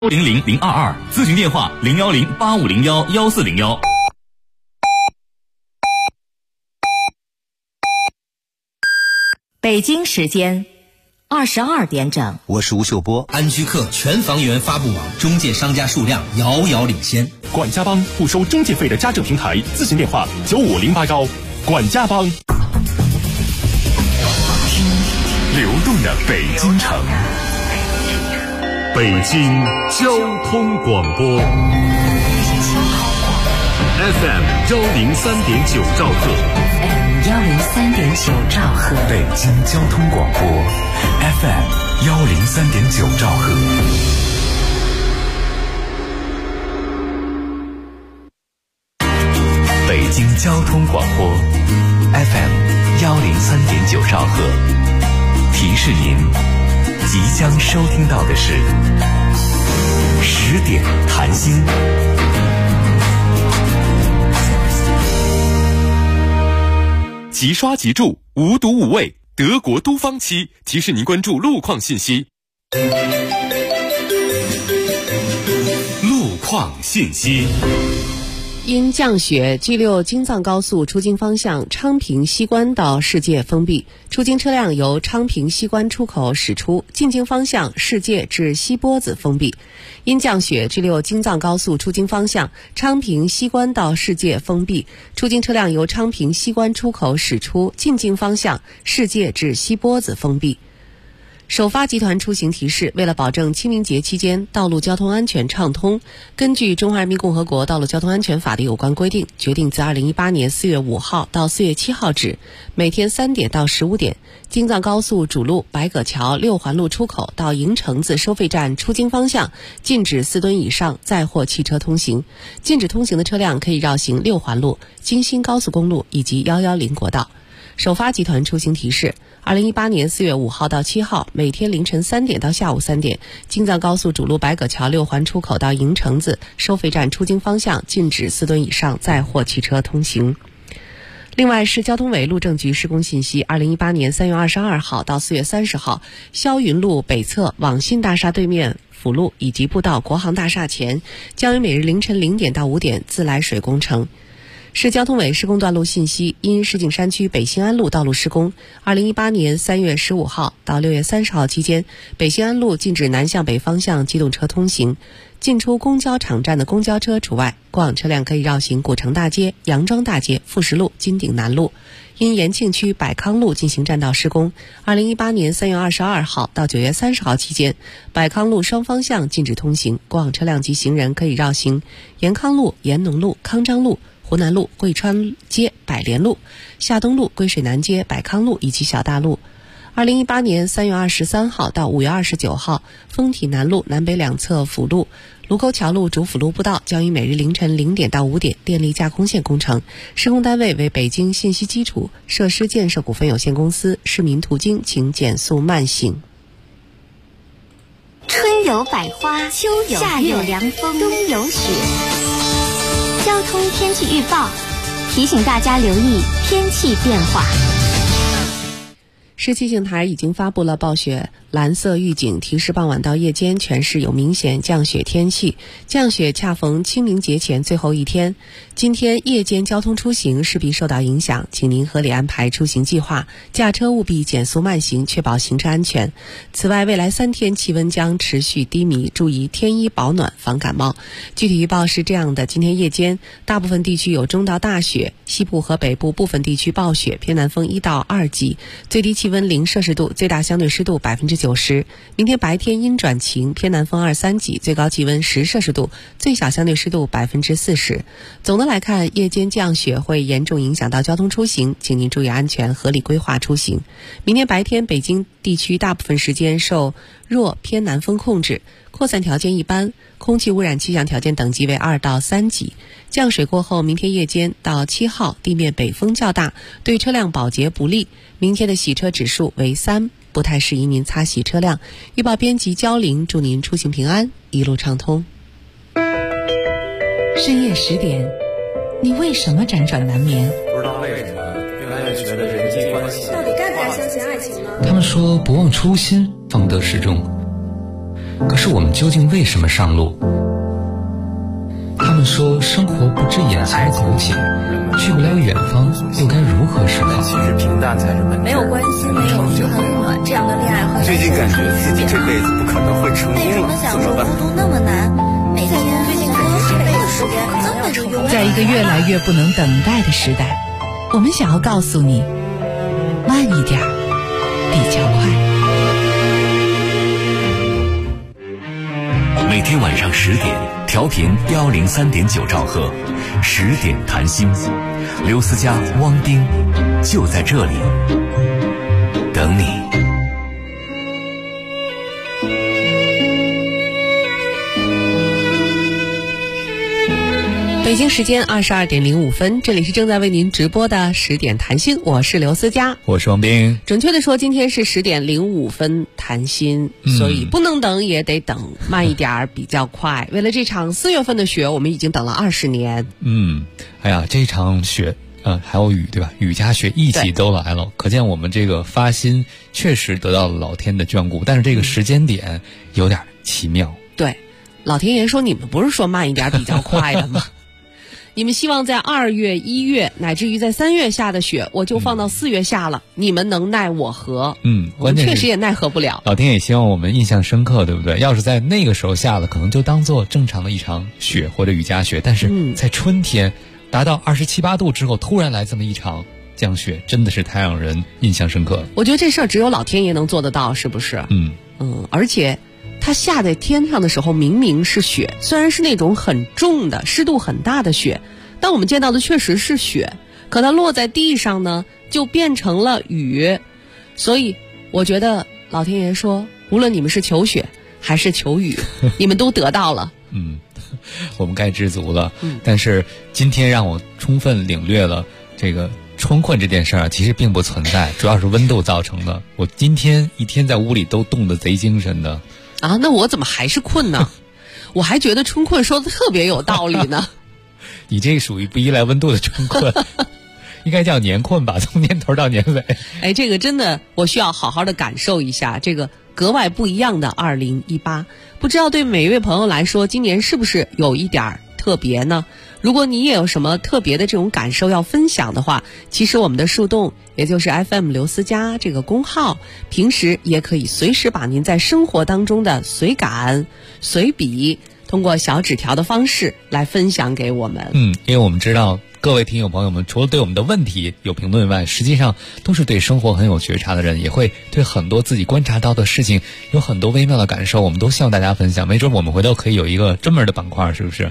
00022，咨询电话01085011401。 北京时间22点整， 我是吴秀波。 安居客全房源发布网，中介商家数量遥遥领先。 管家帮不收中介费的家政平台，咨询电话95081。管家帮，听流动的北京城。北京交通广播 FM 103.9兆赫 103.9兆赫， 北京交通广播 FM 103.9兆赫。北京交通广播 FM 103.9兆赫，提示您即将收听到的是10点谈心。即刷即住，无毒无味，德国都芳漆提示您关注路况信息。路况信息。 因降雪，G6京藏高速出京方向昌平西关到世界封闭，出京车辆由昌平西关出口驶出，进京方向世界至西波子封闭。因降雪，G6京藏高速出京方向昌平西关到世界封闭，出京车辆由昌平西关出口驶出，进京方向世界至西波子封闭。首发集团出行提示，为了保证清明节期间道路交通安全畅通，根据《中华人民共和国道路交通安全法》的有关规定，决定自2018年4月5号到4月7号止，每天3点到15点，京藏高速主路白葛桥6环路出口到营城子收费站出京方向禁止4吨以上载货汽车通行，禁止通行的车辆可以绕行6环路、京新高速公路以及110国道。首发集团出行提示，2018年4月5号到7号，每天凌晨3点到下午3点，京藏高速主路白葛桥6环出口到营城子收费站出京方向禁止4吨以上载货汽车通行。另外，市交通委路政局施工信息，2018年3月22号到4月30号，霄云路北侧网信大厦对面辅路以及步道国航大厦前，将于每日凌晨0点到5点自来水工程。市交通委施工段路信息，因石景山区北新安路道路施工，2018年3月15号到6月30号期间，北新安路禁止南向北方向机动车通行，进出公交场站的公交车除外，过往车辆可以绕行古城大街、杨庄大街、富石路、金鼎南路。因延庆区百康路进行占道施工，2018年3月22号到9月30号期间，百康路双方向禁止通行，过往车辆及行人可以绕行延康路、延农路、康章路、湖南路、贵川街、百联路、夏东路、归水南街、百康路以及小大路。2018年3月23号到5月29号，丰体南路南北两侧辅路、卢沟桥路主辅路步道将于每日凌晨0点到5点电力架空线工程，施工单位为北京信息基础设施建设股份有限公司。市民途经请减速慢行。 春有百花，秋有夏有凉风，冬有雪。交通天气预报提醒大家留意天气变化。 市气象台已经发布了暴雪蓝色预警，提示傍晚到夜间全市有明显降雪天气。降雪恰逢清明节前最后一天，今天夜间交通出行势必受到影响，请您合理安排出行计划，驾车务必减速慢行，确保行车安全。此外，未来3天气温将持续低迷，注意添衣保暖，防感冒。具体预报是这样的：今天夜间大部分地区有中到大雪，西部和北部部分地区暴雪，偏南风1到2级，最低气温0摄氏度，最大相对湿度90%。明天白天阴转晴，偏南风2、3级，最高气温10摄氏度，最小相对湿度40%。总的来看，夜间降雪会严重影响到交通出行，请您注意安全，合理规划出行。明天白天，北京地区大部分时间受弱偏南风控制，扩散条件一般，空气污染气象条件等级为2到3级。降水过后，明天夜间到7号，地面北风较大，对车辆保洁不利。明天的洗车指数为3，不太适宜您擦洗车辆。预报编辑焦玲，祝您出行平安，一路畅通。 深夜10点，你为什么辗转难眠？ 不知道为什么越来越觉得人际关系到底该不该相信爱情呢？ 他们说不忘初心，方得始终。 可是我们究竟为什么上路？他们说生活不止眼前苟且，去不了远方，又该如何是好？ 其实平淡才是本质。 没有关系，没有遗憾，这样的恋爱和最近感觉自己这辈子不可能会成功了，怎么办？ 孤独那么难，每天最近感觉这辈子时间根本就用不了。 在一个越来越不能等待的时代，我们想要告诉你，慢一点比较快。 每天晚上10点，调频103.9兆赫，10点谈心，刘思佳、汪丁就在这里等你。 北京时间22点05分，这里是正在为您直播的10点谈心，我是刘思佳， 我是王斌。 准确的说，今天是10点05分谈心，所以不能等也得等，慢一点比较快。为了这场4月份的雪，我们已经等了20年。 哎呀，这场雪还有雨，对吧？雨加雪一起都来了，可见我们这个发心确实得到了老天的眷顾，但是这个时间点有点奇妙。 对，老天爷说你们不是说慢一点比较快的吗？你们希望在2月、1月乃至于在3月下的雪，我就放到4月下了，你们能奈我何？关键确实也奈何不了。 老天也希望我们印象深刻，对不对？要是在那个时候下了，可能就当做正常的一场雪或者雨夹雪，但是在春天达到27、8度之后，突然来这么一场降雪，真的是太让人印象深刻了。 我觉得这事儿只有老天爷能做得到，是不是？而且它下在天上的时候明明是雪，虽然是那种很重的湿度很大的雪，但我们见到的确实是雪，可它落在地上呢就变成了雨。所以我觉得老天爷说，无论你们是求雪还是求雨，你们都得到了。 我们该知足了。但是今天让我充分领略了这个春困这件事儿其实并不存在，主要是温度造成的。我今天一天在屋里都冻得贼精神的。 那我怎么还是困呢？我还觉得春困说的特别有道理呢。 你这个属于不依赖温度的春困，应该叫年困吧，从年头到年尾。 这个真的我需要好好的感受一下这个格外不一样的2018。不知道对每一位朋友来说，今年是不是有一点特别呢？如果你也有什么特别的这种感受要分享的话，其实我们的树洞，也就是 FM 刘思佳这个公号，平时也可以随时把您在生活当中的随感随笔通过小纸条的方式来分享给我们。 因为我们知道各位听友朋友们除了对我们的问题有评论外，实际上都是对生活很有觉察的人，也会对很多自己观察到的事情有很多微妙的感受，我们都希望大家分享。没准我们回头可以有一个专门的板块，是不是？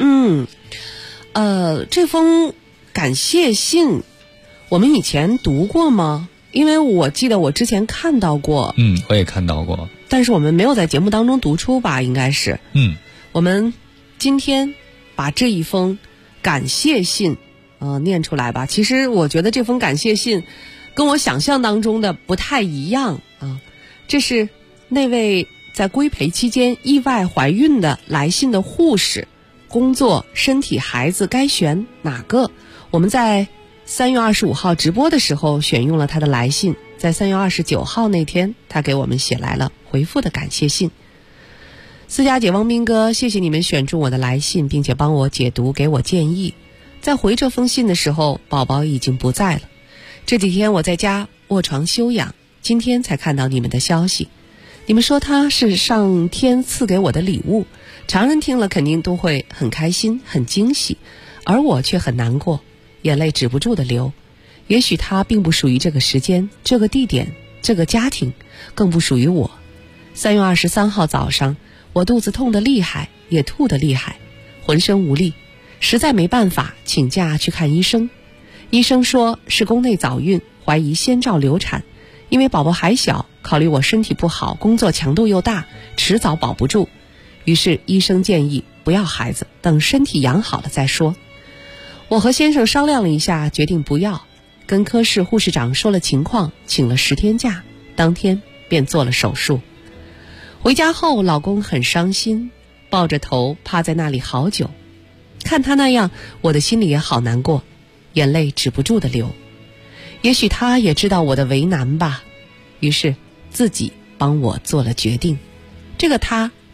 这封感谢信我们以前读过吗？因为我记得我之前看到过。 我也看到过， 但是我们没有在节目当中读出吧，应该是。我们今天把这一封感谢信念出来吧。其实我觉得这封感谢信跟我想象当中的不太一样这是那位在规培期间意外怀孕的来信的护士，工作、身体、孩子该选哪个？我们在3月25号直播的时候选用了他的来信，在3月29号那天他给我们写来了回复的感谢信。思佳姐、汪斌哥，谢谢你们选中我的来信，并且帮我解读，给我建议。在回这封信的时候，宝宝已经不在了。这几天我在家卧床休养，今天才看到你们的消息。你们说他是上天赐给我的礼物，常人听了肯定都会很开心很惊喜，而我却很难过，眼泪止不住的流。也许他并不属于这个时间、这个地点、这个家庭，更不属于我。3月23号早上，我肚子痛得厉害，也吐得厉害，浑身无力，实在没办法请假去看医生。医生说是宫内早孕，怀疑先兆流产，因为宝宝还小，考虑我身体不好，工作强度又大，迟早保不住。于是医生建议不要孩子，等身体养好了再说。我和先生商量了一下，决定不要，跟科室护士长说了情况，请了10天假，当天便做了手术。回家后，老公很伤心，抱着头趴在那里好久。看他那样，我的心里也好难过，眼泪止不住的流。也许他也知道我的为难吧，于是自己帮我做了决定。这个他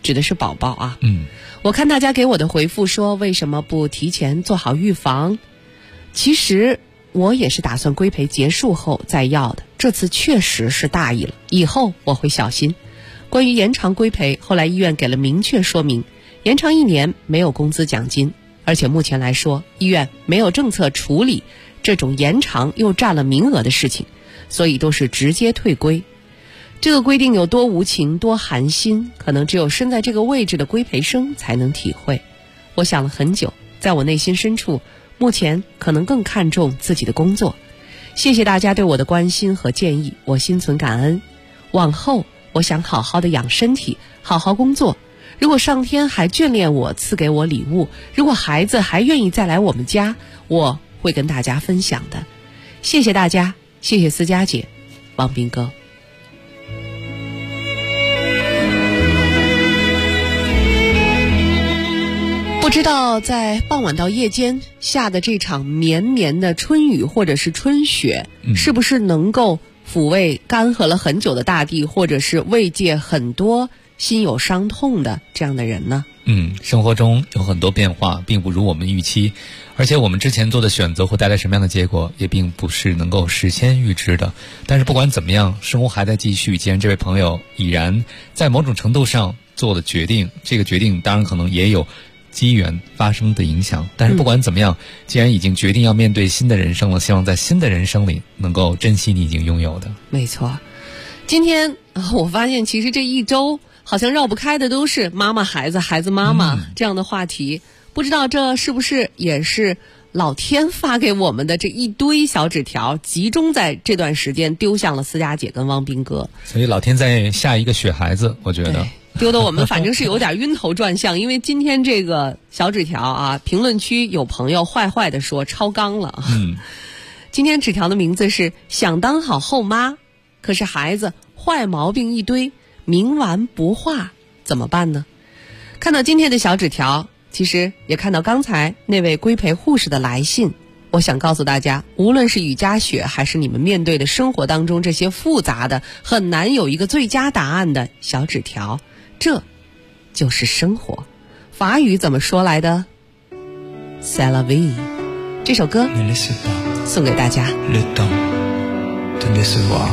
指的是宝宝啊。我看大家给我的回复说，为什么不提前做好预防？其实我也是打算规培结束后再要的，这次确实是大意了，以后我会小心。关于延长规培，后来医院给了明确说明，延长1年没有工资奖金，而且目前来说，医院没有政策处理这种延长又占了名额的事情，所以都是直接退规。这个规定有多无情多寒心，可能只有身在这个位置的规培生才能体会。我想了很久，在我内心深处，目前可能更看重自己的工作。谢谢大家对我的关心和建议，我心存感恩。往后我想好好的养身体，好好工作。如果上天还眷恋我，赐给我礼物，如果孩子还愿意再来我们家，我会跟大家分享的。谢谢大家，谢谢思佳姐，王斌哥。不知道在傍晚到夜间下的这场绵绵的春雨或者是春雪，是不是能够抚慰干涸了很久的大地，或者是慰藉很多心有伤痛的这样的人呢？ 生活中有很多变化，并不如我们预期，而且我们之前做的选择会带来什么样的结果，也并不是能够事先预知的。但是不管怎么样，生活还在继续。既然这位朋友已然在某种程度上做了决定，这个决定当然可能也有机缘发生的影响，但是不管怎么样，既然已经决定要面对新的人生了，希望在新的人生里能够珍惜你已经拥有的。 没错，今天我发现其实这一周好像绕不开的都是妈妈孩子孩子妈妈这样的话题，不知道这是不是也是老天发给我们的这一堆小纸条集中在这段时间丢向了思佳姐跟汪斌哥， 所以老天在下一个雪孩子，我觉得丢的我们反正是有点晕头转向。因为今天这个小纸条啊，评论区有朋友坏坏的说超纲了。今天纸条的名字是想当好后妈，可是孩子坏毛病一堆，冥顽不化，怎么办呢？看到今天的小纸条，其实也看到刚才那位规培护士的来信，我想告诉大家，无论是雨夹雪，还是你们面对的生活当中这些复杂的很难有一个最佳答案的小纸条，这就是生活。法语怎么说来的？ C'est la vie。 这首歌送给大家。 Le temps de décevoir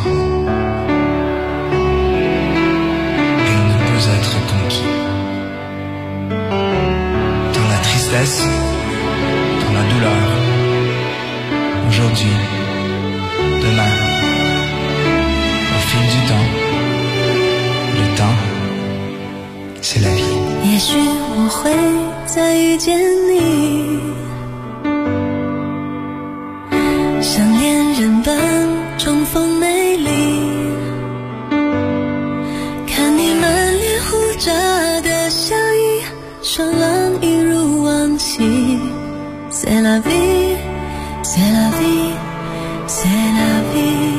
il ne peut être conquis dans la tristesse, dans la douleur, aujourd'hui, demain, au fil du temps, le temps c'est la vie。 也许我会再遇见你，像恋人般重逢美丽，看你满脸胡渣的笑意，说浪一如往昔。 C'est la vie, c'est la vie, c'est la vie。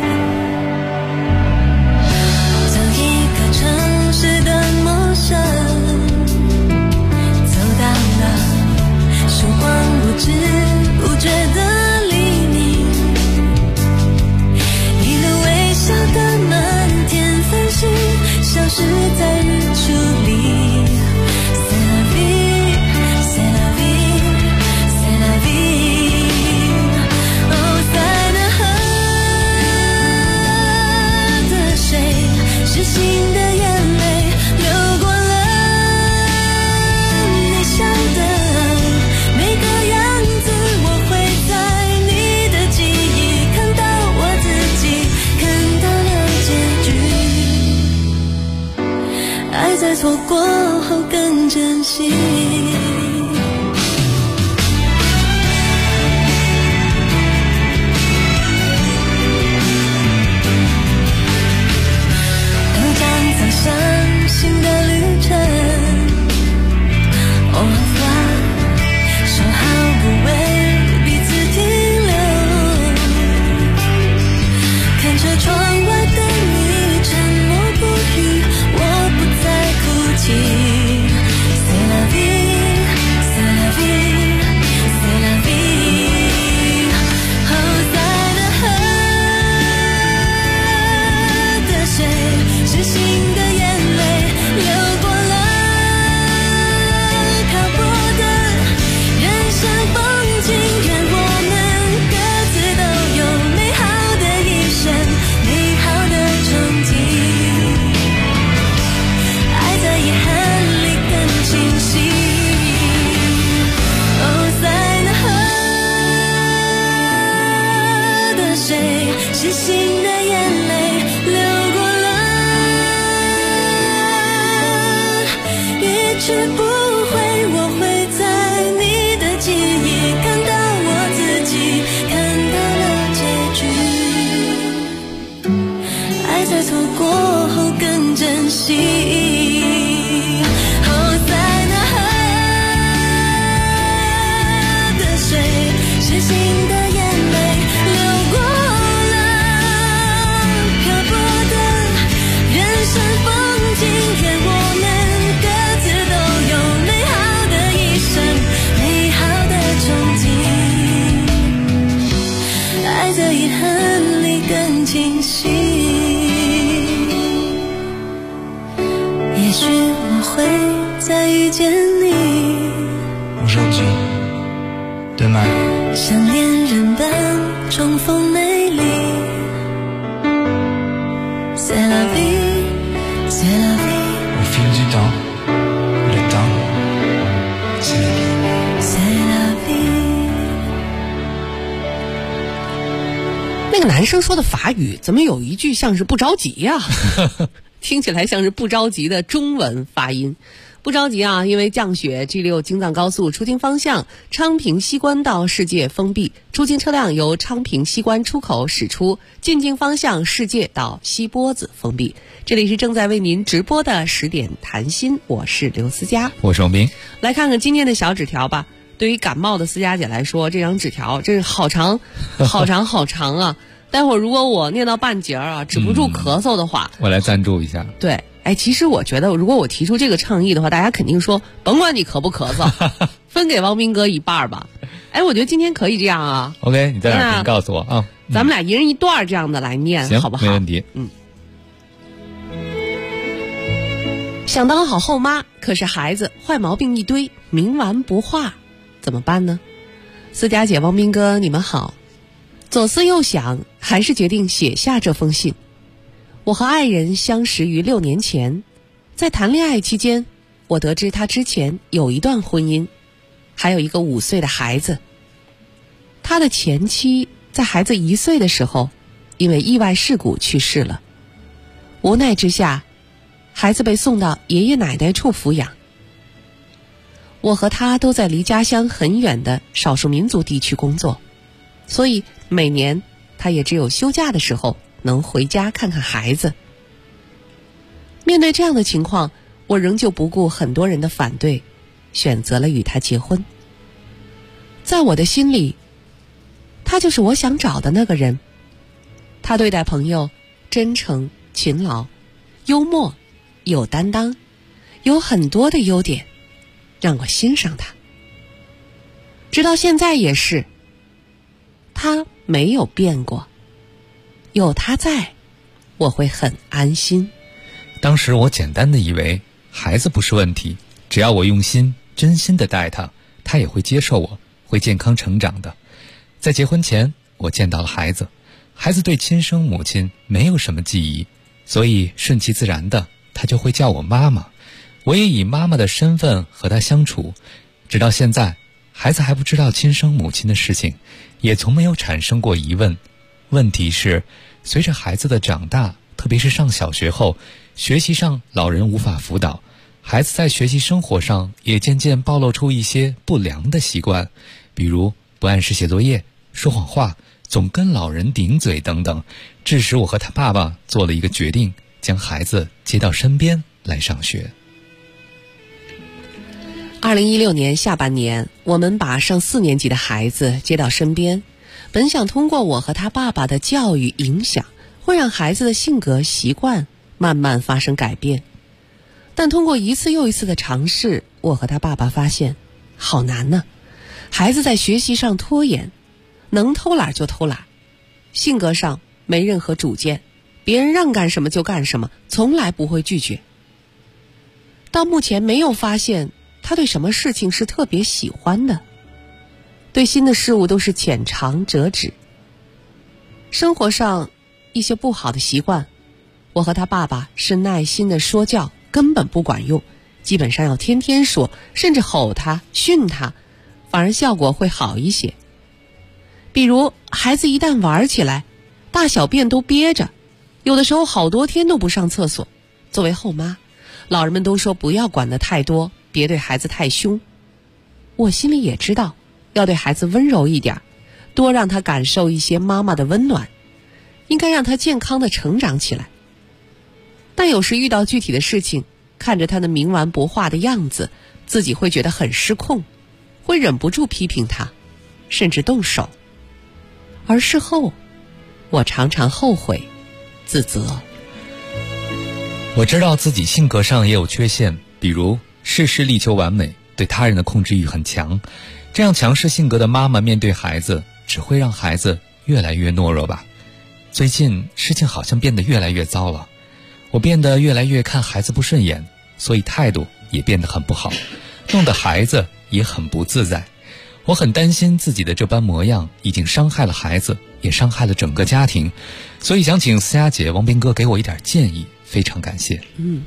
从一个城市的陌生走到了时光不知不觉的黎明，一路微笑的满天繁星消失在日出里。 C'est la vie 见你。 Aujourd'hui, demain, 像恋人般重逢美丽。C'est la vie, c'est la vie. au fil du temps, le temps, c'est la vie. C'est la vie. 那个男生说的法语怎么有一句像是不着急呀、听起来像是不着急的中文发音。不着急啊，因为降雪 G6 京藏高速出京方向昌平西关到世界封闭，出京车辆由昌平西关出口驶出，进京方向世界到西波子封闭。这里是正在为您直播的10点谈心，我是刘思佳， 我是王斌。 来看看今天的小纸条吧。对于感冒的思佳姐来说，这张纸条真是好长好长好长啊。待会儿如果我念到半截啊，止不住咳嗽的话， 我来赞助一下。 对，哎，其实我觉得如果我提出这个倡议的话，大家肯定说甭管你咳不咳嗽，分给王斌哥一半吧。哎，我觉得今天可以这样啊。 OK， 你在哪儿？你告诉我啊。 咱们俩一人一段这样的来念， 行， 好不好？ 没问题。 想当好后妈，可是孩子坏毛病一堆，冥顽不化，怎么办呢？思佳姐、王斌哥，你们好。左思右想，还是决定写下这封信。我和爱人相识于6年前，在谈恋爱期间，我得知他之前有一段婚姻，还有一个5岁的孩子。他的前妻在孩子1岁的时候，因为意外事故去世了。无奈之下，孩子被送到爷爷奶奶处抚养。我和他都在离家乡很远的少数民族地区工作，所以每年他也只有休假的时候能回家看看孩子。面对这样的情况，我仍旧不顾很多人的反对，选择了与他结婚。在我的心里，他就是我想找的那个人。他对待朋友真诚、勤劳、幽默、有担当，有很多的优点，让我欣赏他。直到现在也是，他没有变过。有他在，我会很安心。 当时我简单的以为孩子不是问题，只要我用心真心的待他，他也会接受我，会健康成长的。在结婚前，我见到了孩子，孩子对亲生母亲没有什么记忆，所以顺其自然的他就会叫我妈妈。我也以妈妈的身份和他相处，直到现在，孩子还不知道亲生母亲的事情，也从没有产生过疑问。问题是，随着孩子的长大，特别是上小学后，学习上老人无法辅导，孩子在学习生活上也渐渐暴露出一些不良的习惯，比如不按时写作业、说谎话、总跟老人顶嘴等等，致使我和他爸爸做了一个决定，将孩子接到身边来上学。 2016年下半年，我们把上4年级的孩子接到身边，本想通过我和他爸爸的教育影响，会让孩子的性格习惯慢慢发生改变。但通过一次又一次的尝试，我和他爸爸发现好难呢。孩子在学习上拖延，能偷懒就偷懒，性格上没任何主见，别人让干什么就干什么，从来不会拒绝。到目前没有发现他对什么事情是特别喜欢的，对新的事物都是浅尝辄止。生活上一些不好的习惯，我和他爸爸是耐心的说教，根本不管用，基本上要天天说，甚至吼他、训他，反而效果会好一些。比如孩子一旦玩起来，大小便都憋着，有的时候好多天都不上厕所。作为后妈，老人们都说不要管得太多，别对孩子太凶。我心里也知道，要对孩子温柔一点，多让他感受一些妈妈的温暖，应该让他健康的成长起来。但有时遇到具体的事情，看着他的冥顽不化的样子，自己会觉得很失控，会忍不住批评他，甚至动手。而事后，我常常后悔、自责。 我知道自己性格上也有缺陷，比如事事力求完美，对他人的控制欲很强。这样强势性格的妈妈面对孩子，只会让孩子越来越懦弱吧。最近事情好像变得越来越糟了，我变得越来越看孩子不顺眼，所以态度也变得很不好。 弄得孩子也很不自在。我很担心自己的这般模样已经伤害了孩子，也伤害了整个家庭，所以想请思佳姐、王斌哥给我一点建议，非常感谢。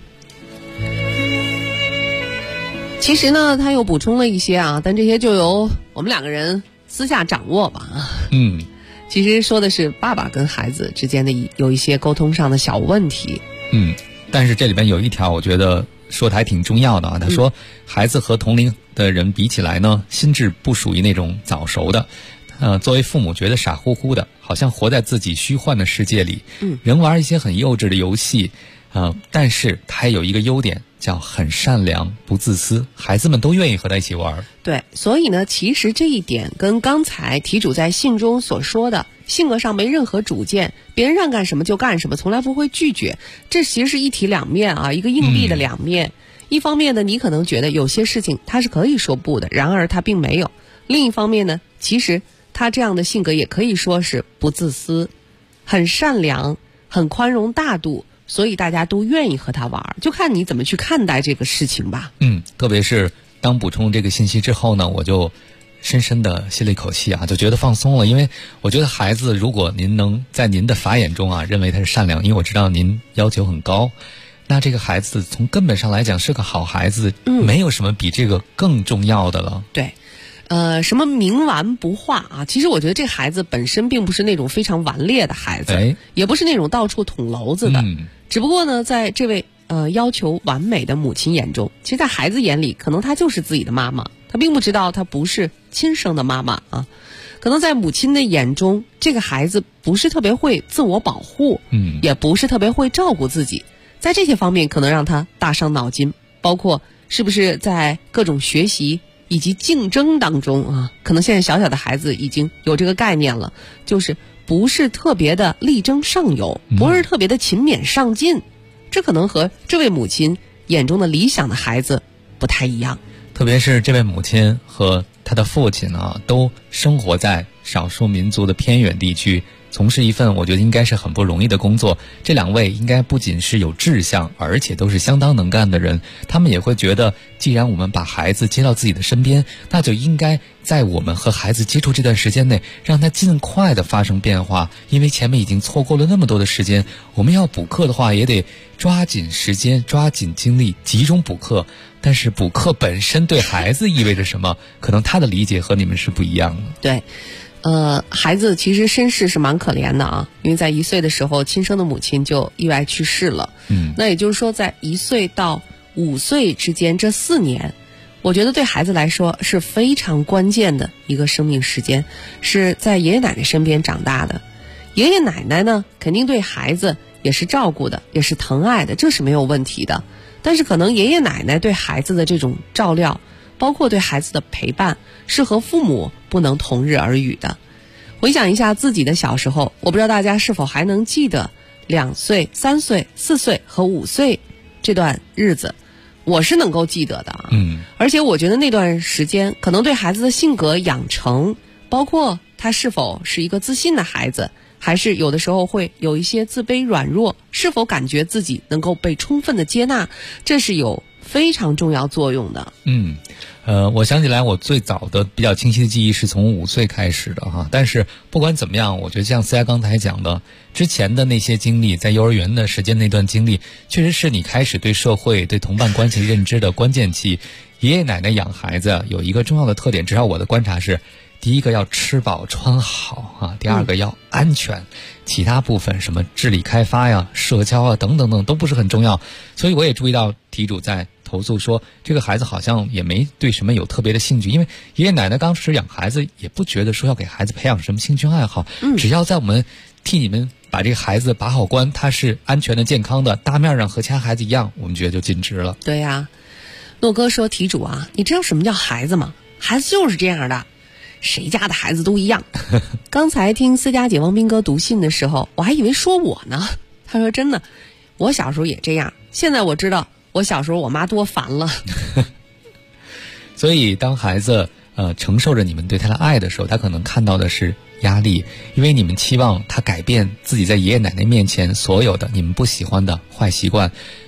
其实呢，他又补充了一些啊，但这些就由我们两个人私下掌握吧。其实说的是爸爸跟孩子之间的有一些沟通上的小问题。 但是这里边有一条我觉得说的还挺重要的啊。他说孩子和同龄的人比起来呢，心智不属于那种早熟的，作为父母觉得傻乎乎的，好像活在自己虚幻的世界里，人玩一些很幼稚的游戏，但是他还有一个优点叫很善良不自私，孩子们都愿意和他一起玩。 对，所以呢，其实这一点跟刚才题主在信中所说的性格上没任何主见，别人让干什么就干什么，从来不会拒绝，这其实是一体两面啊，一个硬币的两面。一方面呢，你可能觉得有些事情他是可以说不的，然而他并没有。另一方面呢，其实他这样的性格也可以说是不自私，很善良，很宽容大度，所以大家都愿意和他玩，就看你怎么去看待这个事情吧。 特别是当补充这个信息之后呢，我就深深的吸了一口气啊，就觉得放松了。因为我觉得孩子，如果您能在您的法眼中啊认为他是善良，因为我知道您要求很高，那这个孩子从根本上来讲是个好孩子，没有什么比这个更重要的了。 对，什么冥顽不化啊？其实我觉得这孩子本身并不是那种非常顽劣的孩子，也不是那种到处捅娄子的。只不过呢，在这位要求完美的母亲眼中，其实在孩子眼里，可能她就是自己的妈妈，她并不知道她不是亲生的妈妈啊。可能在母亲的眼中，这个孩子不是特别会自我保护，也不是特别会照顾自己。在这些方面可能让他大伤脑筋，包括是不是在各种学习以及竞争当中啊，可能现在小小的孩子已经有这个概念了，就是不是特别的力争上游，不是特别的勤勉上进，这可能和这位母亲眼中的理想的孩子不太一样。 特别是这位母亲和他的父亲啊，都生活在少数民族的偏远地区，从事一份我觉得应该是很不容易的工作。这两位应该不仅是有志向，而且都是相当能干的人。他们也会觉得，既然我们把孩子接到自己的身边，那就应该在我们和孩子接触这段时间内，让他尽快的发生变化。因为前面已经错过了那么多的时间，我们要补课的话，也得抓紧时间，抓紧精力，集中补课。但是补课本身对孩子意味着什么，可能他的理解和你们是不一样的。 对，孩子其实身世是蛮可怜的啊，因为在1岁的时候，亲生的母亲就意外去世了。那也就是说，在1岁到5岁之间这4年，我觉得对孩子来说是非常关键的一个生命时间，是在爷爷奶奶身边长大的。爷爷奶奶呢，肯定对孩子也是照顾的，也是疼爱的，这是没有问题的。但是可能爷爷奶奶对孩子的这种照料，包括对孩子的陪伴，是和父母不能同日而语的。回想一下自己的小时候，我不知道大家是否还能记得2岁、3岁、4岁和5岁这段日子，我是能够记得的啊。而且我觉得那段时间可能对孩子的性格养成，包括他是否是一个自信的孩子，还是有的时候会有一些自卑软弱，是否感觉自己能够被充分的接纳，这是有非常重要作用的。 我想起来我最早的比较清晰的记忆是从5岁开始的哈。但是不管怎么样，我觉得像思佳刚才讲的，之前的那些经历，在幼儿园的时间那段经历，确实是你开始对社会、对同伴关系认知的关键期。爷爷奶奶养孩子有一个重要的特点，至少我的观察是，第一个要吃饱穿好啊，第二个要安全，其他部分什么智力开发呀、社交啊等等等都不是很重要。所以我也注意到题主在投诉说，这个孩子好像也没对什么有特别的兴趣，因为爷爷奶奶刚开始养孩子也不觉得说要给孩子培养什么兴趣爱好，只要在我们替你们把这个孩子把好关，他是安全的、健康的，大面上和其他孩子一样，我们觉得就尽职了。 对呀，诺哥说，题主啊，你知道什么叫孩子吗？孩子就是这样的，谁家的孩子都一样。刚才听思佳姐王斌哥读信的时候，我还以为说我呢。他说真的，我小时候也这样，现在我知道我小时候我妈多烦了。 所以当孩子承受着你们对他的爱的时候，他可能看到的是压力，因为你们期望他改变自己在爷爷奶奶面前所有的你们不喜欢的坏习惯。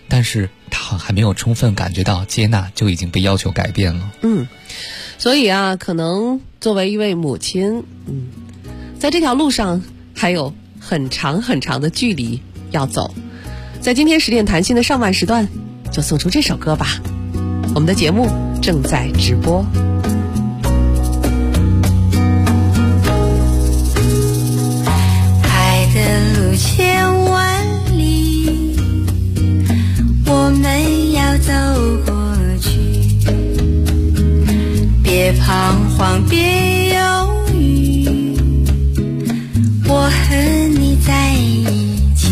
但是他还没有充分感觉到接纳就已经被要求改变了。 所以啊，可能作为一位母亲，在这条路上还有很长很长的距离要走。在今天10点谈心的上半时段，就送出这首歌吧。我们的节目正在直播。 爱的路千万里，我们要走过去，别彷徨，别犹豫，我和你在一起。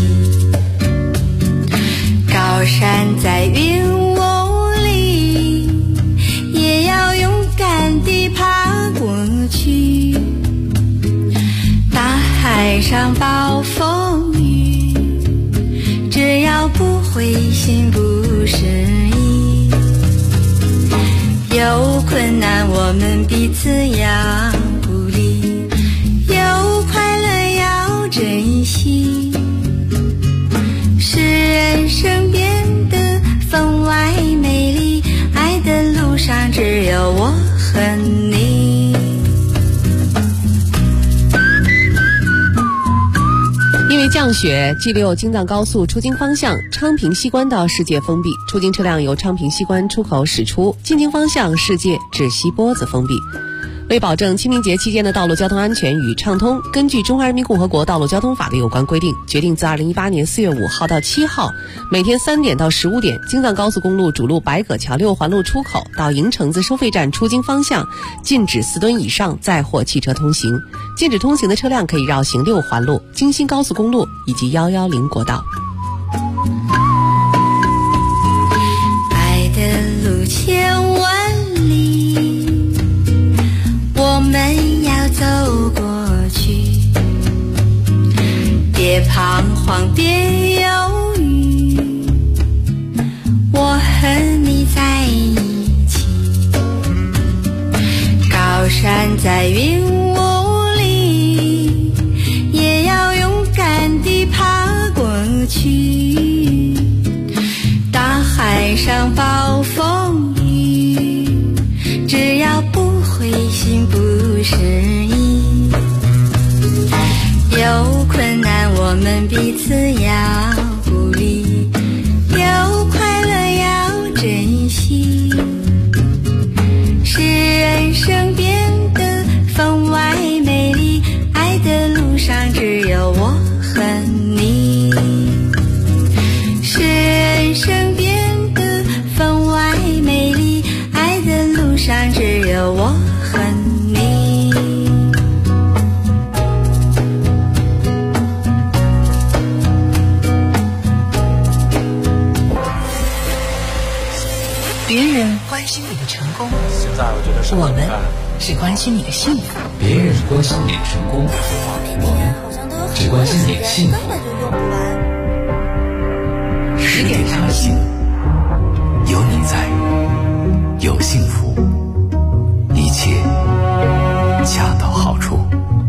高山在云雾里，也要勇敢地爬过去。大海上暴风雨，只要不灰心不失意。有困难我们彼此要鼓励，有快乐要珍惜，使人生变得分外美丽。爱的路上只有我和你。 因为降雪，G6京藏高速出京方向昌平西关道世界封闭，出京车辆由昌平西关出口驶出，进京方向世界至西坡子封闭。为保证清明节期间的道路交通安全与畅通，根据《中华人民共和国道路交通法》的有关规定，决定自2018年4月5号到7号，每天3点到15点，京藏高速公路主路白葛桥6环路出口到营城子收费站出京方向，禁止4吨以上载货汽车通行。禁止通行的车辆可以绕行6环路、京新高速公路以及110国道。 爱的路千万里，我们要走过去，别彷徨，别犹豫，我和你在一起。高山在云雾里，也要勇敢地爬过去。大海上暴风雨，只要不灰心不失意。有困难我们彼此要鼓励，有快乐要珍惜，使人生变得分外美丽。爱的路上只有我和你，使人生变得分外美丽。爱的路上只有我和你。 别人关心你的成功， 现在我觉得我们是关心你的幸福。 别人关心你的成功，我们只关心你的幸福。 10点谈心，有你在，有幸福，一切恰到好处。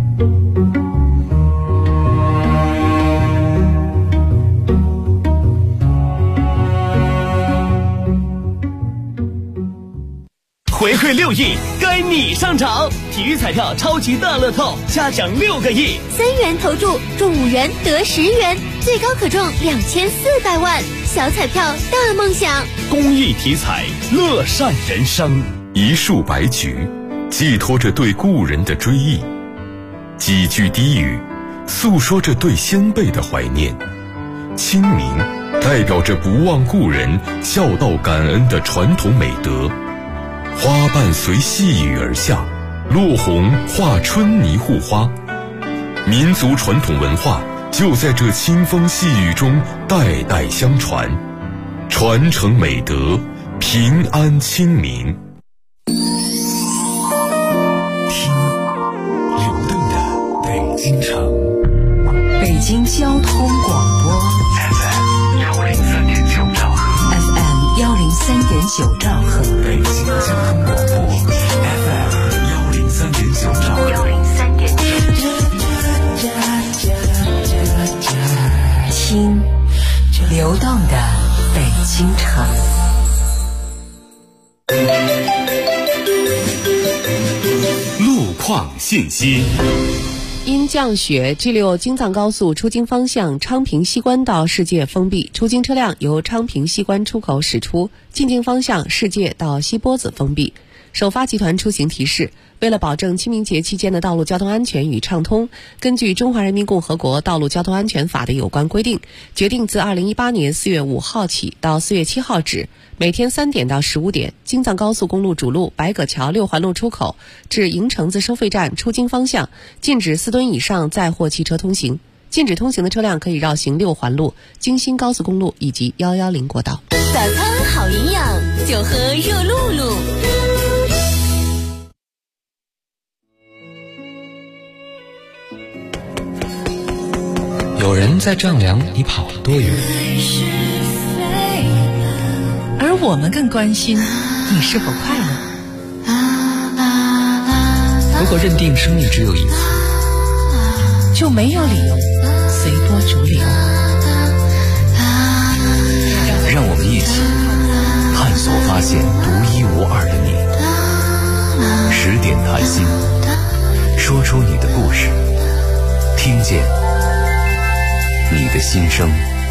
回馈6亿，该你上场！体育彩票超级大乐透，下奖6个亿 ，3元投注中5元得10元，最高可中2400万，小彩票大梦想。 公益体彩，乐善人生。 一束白菊，寄托着对故人的追忆；几句低语，诉说着对先辈的怀念。清明代表着不忘故人、孝道感恩的传统美德。花瓣随细雨而下，落红化春泥护花。民族传统文化就在这清风细雨中代代相传，传承美德，平安清明。 听流动的北京城， 北京交通广播 FM 103.9兆赫 FM 103.9兆赫， 北京交通广播 FM 103.9兆赫听流动的北京。 京城。 路况信息。 因降雪 G6 京藏高速出京方向昌平西关到世界封闭，出京车辆由昌平西关出口驶出，进京方向世界到西波子封闭。首发集团出行提示，为了保证清明节期间的道路交通安全与畅通，根据《中华人民共和国道路交通安全法》的有关规定，决定自2018年4月5号起到4月7号止，每天3点到15点，京藏高速公路主路白葛桥6环路出口至营城子收费站出京方向，禁止4吨以上载货汽车通行。禁止通行的车辆可以绕行6环路、京新高速公路以及110国道。 早餐好营养，就喝热露露。 有人在丈量你跑了多远， 而我们更关心你是否快乐。 如果认定生命只有一次， 就没有理由随波逐流。 让我们一起探索发现独一无二的你。10点谈心，说出你的故事，听见你的心声。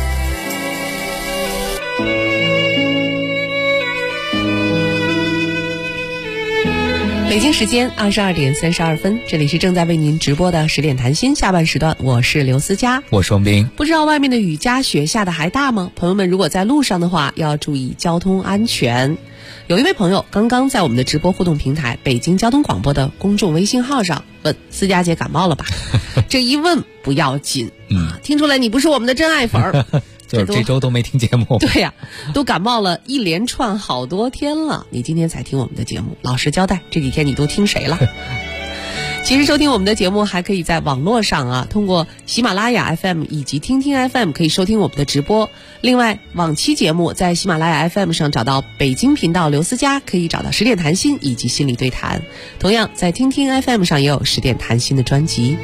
北京时间22点32分，这里是正在为您直播的10点谈心下半时段，我是刘思佳， 我是王斌。 不知道外面的雨加雪下的还大吗？朋友们如果在路上的话，要注意交通安全。有一位朋友刚刚在我们的直播互动平台北京交通广播的公众微信号上问思佳姐感冒了吧？这一问不要紧，听出来你不是我们的真爱粉儿。 就是这周都没听节目。 对呀，都感冒了一连串好多天了，你今天才听我们的节目，老实交代，这几天你都听谁了？其实收听我们的节目还可以在网络上啊，通过喜马拉雅 FM 以及听听 FM 可以收听我们的直播。另外，往期节目在喜马拉雅 FM 上找到北京频道刘思佳，可以找到10点谈心以及心理对谈。同样在听听 FM 上也有10点谈心的专辑。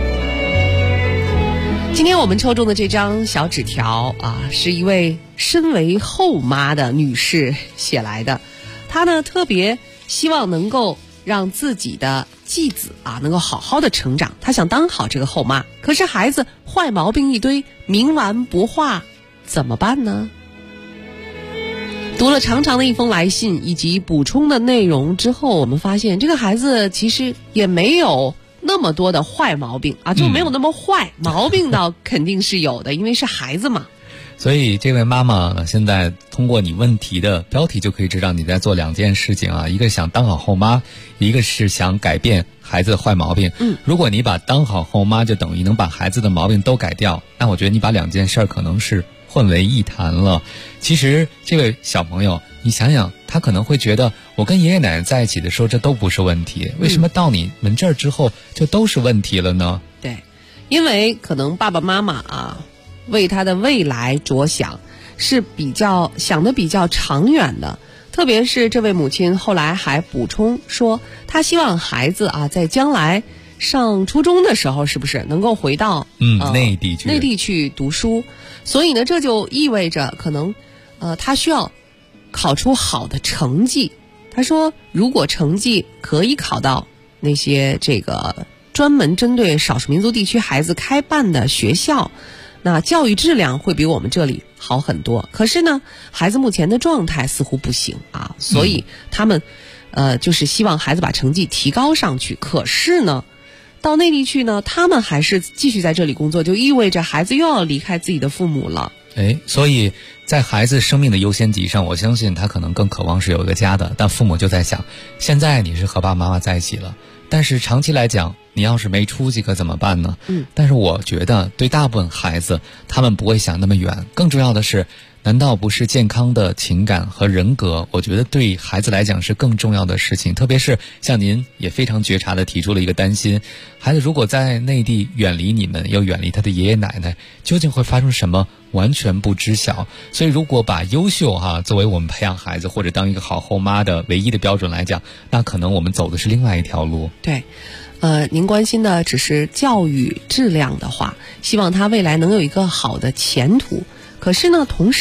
今天我们抽中的这张小纸条啊，是一位身为后妈的女士写来的。她呢特别希望能够让自己的继子啊能够好好的成长，她想当好这个后妈，可是孩子坏毛病一堆，冥顽不化，怎么办呢？读了长长的一封来信以及补充的内容之后，我们发现这个孩子其实也没有那么多的坏毛病啊，就没有那么坏，毛病倒肯定是有的，因为是孩子嘛。 所以这位妈妈现在通过你问题的标题就可以知道你在做2件事情啊，一个想当好后妈，一个是想改变孩子的坏毛病。如果你把当好后妈就等于能把孩子的毛病都改掉，那我觉得你把2件事可能是混为一谈了。其实这位小朋友，你想想，他可能会觉得我跟爷爷奶奶在一起的时候这都不是问题，为什么到你们这儿之后就都是问题了呢？ 对，因为可能爸爸妈妈啊为他的未来着想，是想的比较长远的。特别是这位母亲后来还补充说，她希望孩子啊在将来上初中的时候是不是能够回到内地去读书。所以呢，这就意味着可能他需要考出好的成绩。他说如果成绩可以考到那些这个专门针对少数民族地区孩子开办的学校，那教育质量会比我们这里好很多。可是呢，孩子目前的状态似乎不行啊，所以他们就是希望孩子把成绩提高上去。可是呢，到内地去呢，他们还是继续在这里工作，就意味着孩子又要离开自己的父母了。 所以在孩子生命的优先级上，我相信他可能更渴望是有一个家的，但父母就在想，现在你是和爸爸妈妈在一起了，但是长期来讲，你要是没出息可怎么办呢？但是我觉得对大部分孩子，他们不会想那么远。更重要的是，难道不是健康的情感和人格？我觉得对孩子来讲是更重要的事情。特别是像您也非常觉察的提出了一个担心，孩子如果在内地远离你们，又远离他的爷爷奶奶，究竟会发生什么？完全不知晓。所以如果把优秀作为我们培养孩子或者当一个好后妈的唯一的标准来讲，那可能我们走的是另外一条路。 对，您关心的只是教育质量的话，希望他未来能有一个好的前途。可是呢，同时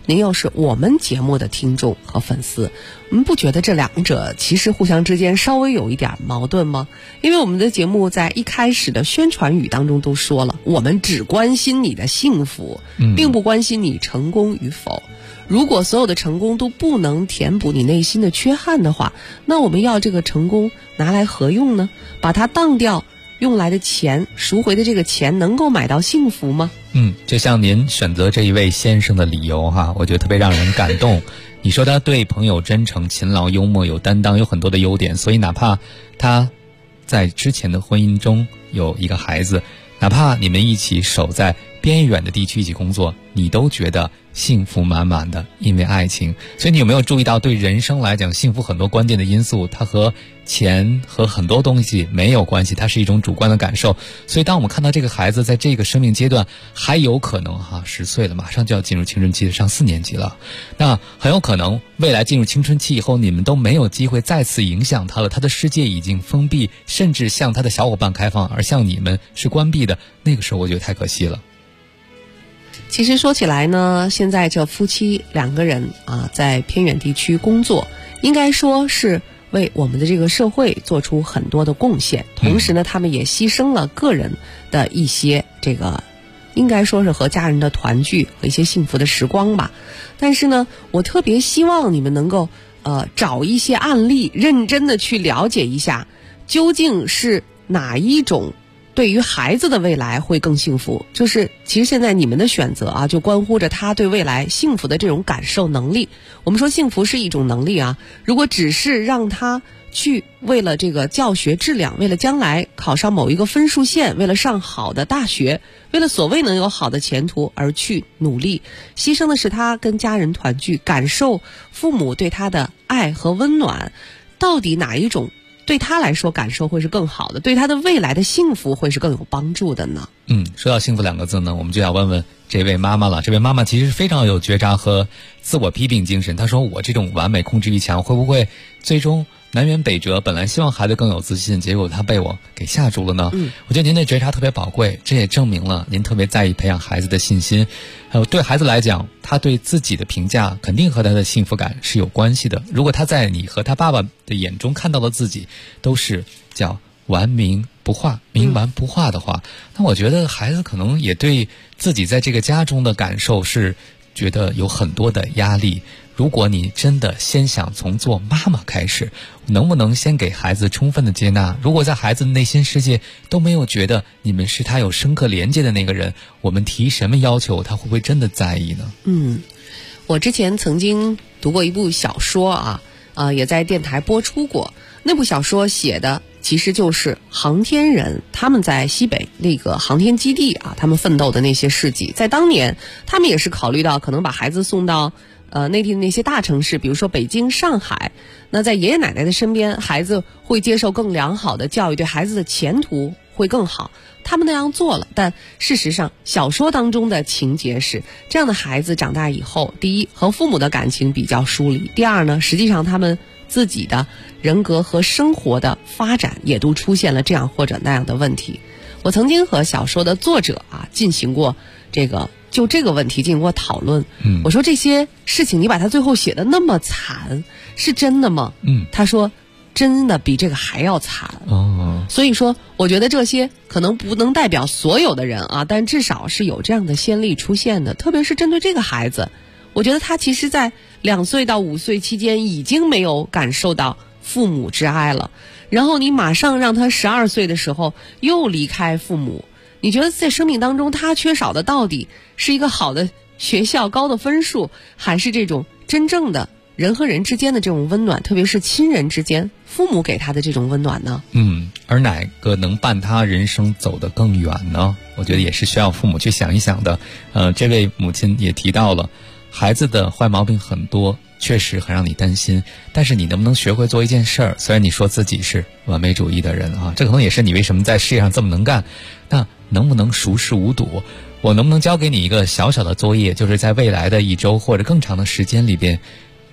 您又是我们节目的听众和粉丝，我们不觉得这两者其实互相之间稍微有一点矛盾吗？因为我们的节目在一开始的宣传语当中都说了，我们只关心你的幸福，并不关心你成功与否。如果所有的成功都不能填补你内心的缺憾的话，那我们要这个成功拿来何用呢？把它当掉用来的钱，赎回的这个钱能够买到幸福吗？ 就像您选择这一位先生的理由哈，我觉得特别让人感动。你说他对朋友真诚、勤劳、幽默、有担当，有很多的优点，所以哪怕他在之前的婚姻中有一个孩子，哪怕你们一起守在边远的地区一起工作，你都觉得幸福满满的，因为爱情。所以你有没有注意到，对人生来讲，幸福很多关键的因素它和钱和很多东西没有关系，它是一种主观的感受。所以当我们看到这个孩子在这个生命阶段还有可能10岁了，马上就要进入青春期，上4年级了，那很有可能未来进入青春期以后，你们都没有机会再次影响他了，他的世界已经封闭，甚至向他的小伙伴开放，而向你们是关闭的。那个时候我觉得太可惜了。 其实说起来呢，现在这夫妻2个人在偏远地区工作，应该说是为我们的这个社会做出很多的贡献，同时呢他们也牺牲了个人的一些这个应该说是和家人的团聚和一些幸福的时光吧。但是呢，我特别希望你们能够找一些案例，认真的去了解一下，究竟是哪一种对于孩子的未来会更幸福。就是其实现在你们的选择就关乎着他对未来幸福的这种感受能力。我们说幸福是一种能力如果只是让他去为了这个教学质量，为了将来考上某一个分数线，为了上好的大学，为了所谓能有好的前途而去努力，牺牲的是他跟家人团聚，感受父母对他的爱和温暖，到底哪一种对他来说感受会是更好的，对他的未来的幸福会是更有帮助的呢？ 说到幸福2个字呢，我们就要问问这位妈妈了。这位妈妈其实非常有觉察和自我批评精神，她说我这种完美控制欲强，会不会最终南辕北辙？本来希望孩子更有自信，结果他被我给吓住了呢。我觉得您的觉察特别宝贵，这也证明了您特别在意培养孩子的信心。还有对孩子来讲，他对自己的评价肯定和他的幸福感是有关系的。如果他在你和他爸爸的眼中看到了自己都是叫完明不化、冥顽不化的话，那我觉得孩子可能也对自己在这个家中的感受是觉得有很多的压力。如果你真的先想从做妈妈开始，能不能先给孩子充分的接纳？如果在孩子的内心世界都没有觉得你们是他有深刻连接的那个人，我们提什么要求，他会不会真的在意呢？ 我之前曾经读过一部小说也在电台播出过。那部小说写的其实就是航天人他们在西北那个航天基地他们奋斗的那些事迹。在当年他们也是考虑到可能把孩子送到内地的那些大城市，比如说北京、上海，那在爷爷奶奶的身边，孩子会接受更良好的教育，对孩子的前途会更好。他们那样做了，但事实上小说当中的情节是这样的：孩子长大以后，第一和父母的感情比较疏离，第二呢，实际上他们自己的人格和生活的发展也都出现了这样或者那样的问题。我曾经和小说的作者进行过就这个问题进行过讨论。我说这些事情你把它最后写得那么惨，是真的吗？他说真的比这个还要惨。所以说我觉得这些可能不能代表所有的人但至少是有这样的先例出现的。特别是针对这个孩子，我觉得他其实在2岁到5岁期间已经没有感受到父母之爱了，然后你马上让他12岁的时候又离开父母，你觉得在生命当中他缺少的到底是一个好的学校、高的分数，还是这种真正的人和人之间的这种温暖，特别是亲人之间父母给他的这种温暖呢？ 而哪个能伴他人生走得更远呢？我觉得也是需要父母去想一想的。这位母亲也提到了孩子的坏毛病很多，确实很让你担心，但是你能不能学会做一件事儿？虽然你说自己是完美主义的人这可能也是你为什么在事业上这么能干，那能不能熟视无睹？我能不能交给你一个小小的作业，就是在未来的1周或者更长的时间里边，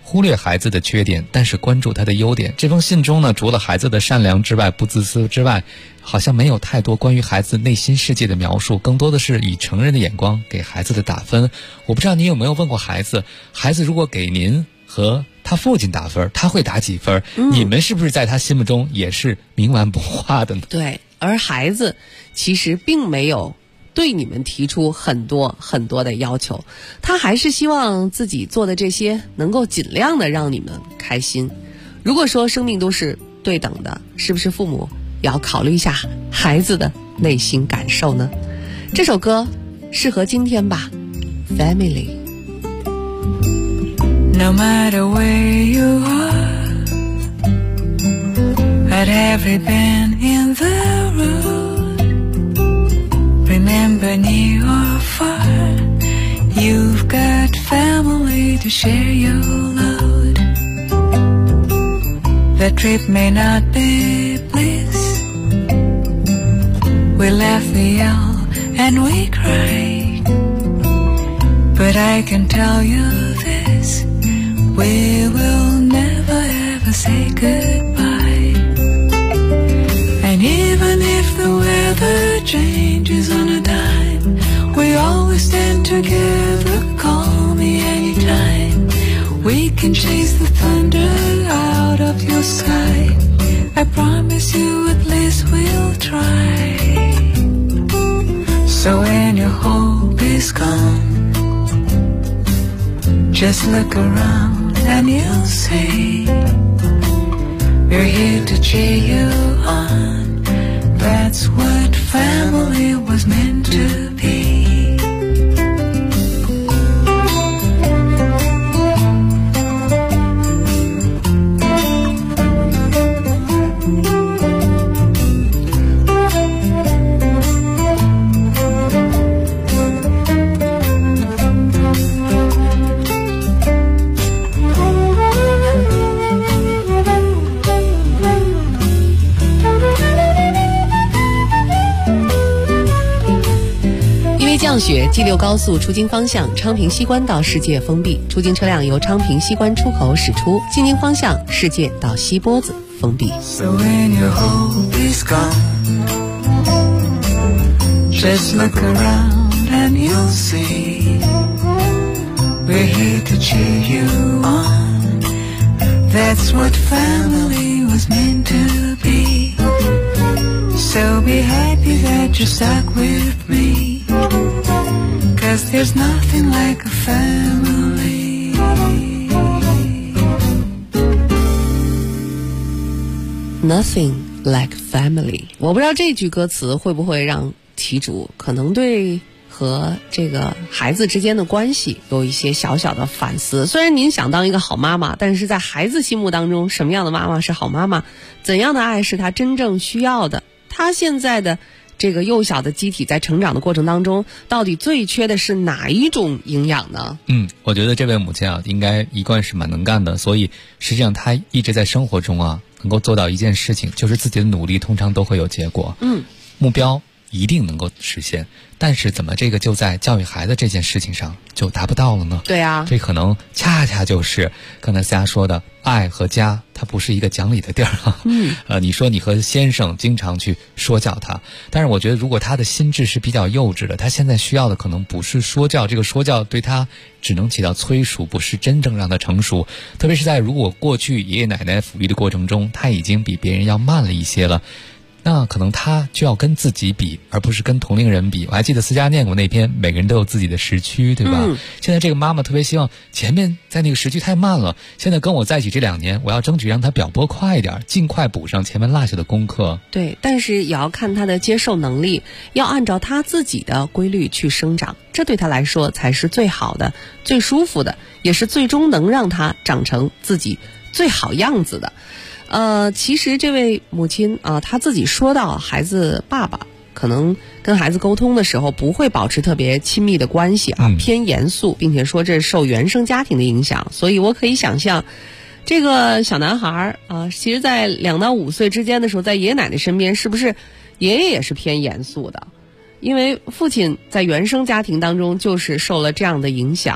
忽略孩子的缺点，但是关注他的优点。这封信中呢，除了孩子的善良之外，不自私之外，好像没有太多关于孩子内心世界的描述，更多的是以成人的眼光给孩子的打分。我不知道你有没有问过孩子，孩子如果给您和他父亲打分，他会打几分？你们是不是在他心目中也是冥顽不化的呢？ 对，而孩子其实并没有对你们提出很多很多的要求，他还是希望自己做的这些能够尽量的让你们开心。如果说生命都是对等的，是不是父母也要考虑一下孩子的内心感受呢？这首歌适合今天吧， Family。No matter where you are, at every bend in the road, remember near or far, you've got family to share your load. The trip may not be bliss, we laugh, we yell, and we cry, but I can tell you this, we will never ever say goodbye. And even if the weather changes on a dime, we always stand together, call me anytime. We can chase the thunder out of your sky, I promise you at least we'll try. So when your hope is gone, just look around and you'll see, we're here to cheer you on. That's what family was meant to be. 降雪G6高速出京方向昌平西关到世界封闭，出京车辆由昌平西关出口驶出，进京方向世界到西波子封闭。 So when your hope is gone, just look around and you'll see, we're here to cheer you on. That's what family was meant to be. So be happy that you're stuck with me, 'cause there's nothing like a family. Nothing like family。 我不知道这句歌词会不会让题主可能对和这个孩子之间的关系有一些小小的反思。虽然您想当一个好妈妈，但是在孩子心目当中，什么样的妈妈是好妈妈？怎样的爱是他真正需要的？他现在的这个幼小的机体在成长的过程当中，到底最缺的是哪一种营养呢？ 我觉得这位母亲啊，应该一贯是蛮能干的，所以实际上她一直在生活中啊，能够做到一件事情，就是自己的努力通常都会有结果。目标一定能够实现，但是怎么这个就在教育孩子这件事情上就达不到了呢？ 对啊， 这可能恰恰就是刚才思佳说的，爱和家它不是一个讲理的地儿啊。你说你和先生经常去说教他，但是我觉得如果他的心智是比较幼稚的，他现在需要的可能不是说教，这个说教对他只能起到催熟，不是真正让他成熟。特别是在如果过去爷爷奶奶抚育的过程中，他已经比别人要慢了一些了，那可能他就要跟自己比，而不是跟同龄人比。我还记得思佳念过那篇每个人都有自己的时区，对吧？现在这个妈妈特别希望前面在那个时区太慢了，现在跟我在一起这2年，我要争取让他表播快一点，尽快补上前面落下的功课。 对，但是也要看他的接受能力，要按照他自己的规律去生长，这对他来说才是最好的、最舒服的，也是最终能让他长成自己最好样子的。其实这位母亲啊，她自己说到孩子爸爸可能跟孩子沟通的时候不会保持特别亲密的关系啊，偏严肃，并且说这受原生家庭的影响。所以我可以想象这个小男孩啊，其实在2到5岁之间的时候，在爷爷奶奶身边，是不是爷爷也是偏严肃的？因为父亲在原生家庭当中就是受了这样的影响，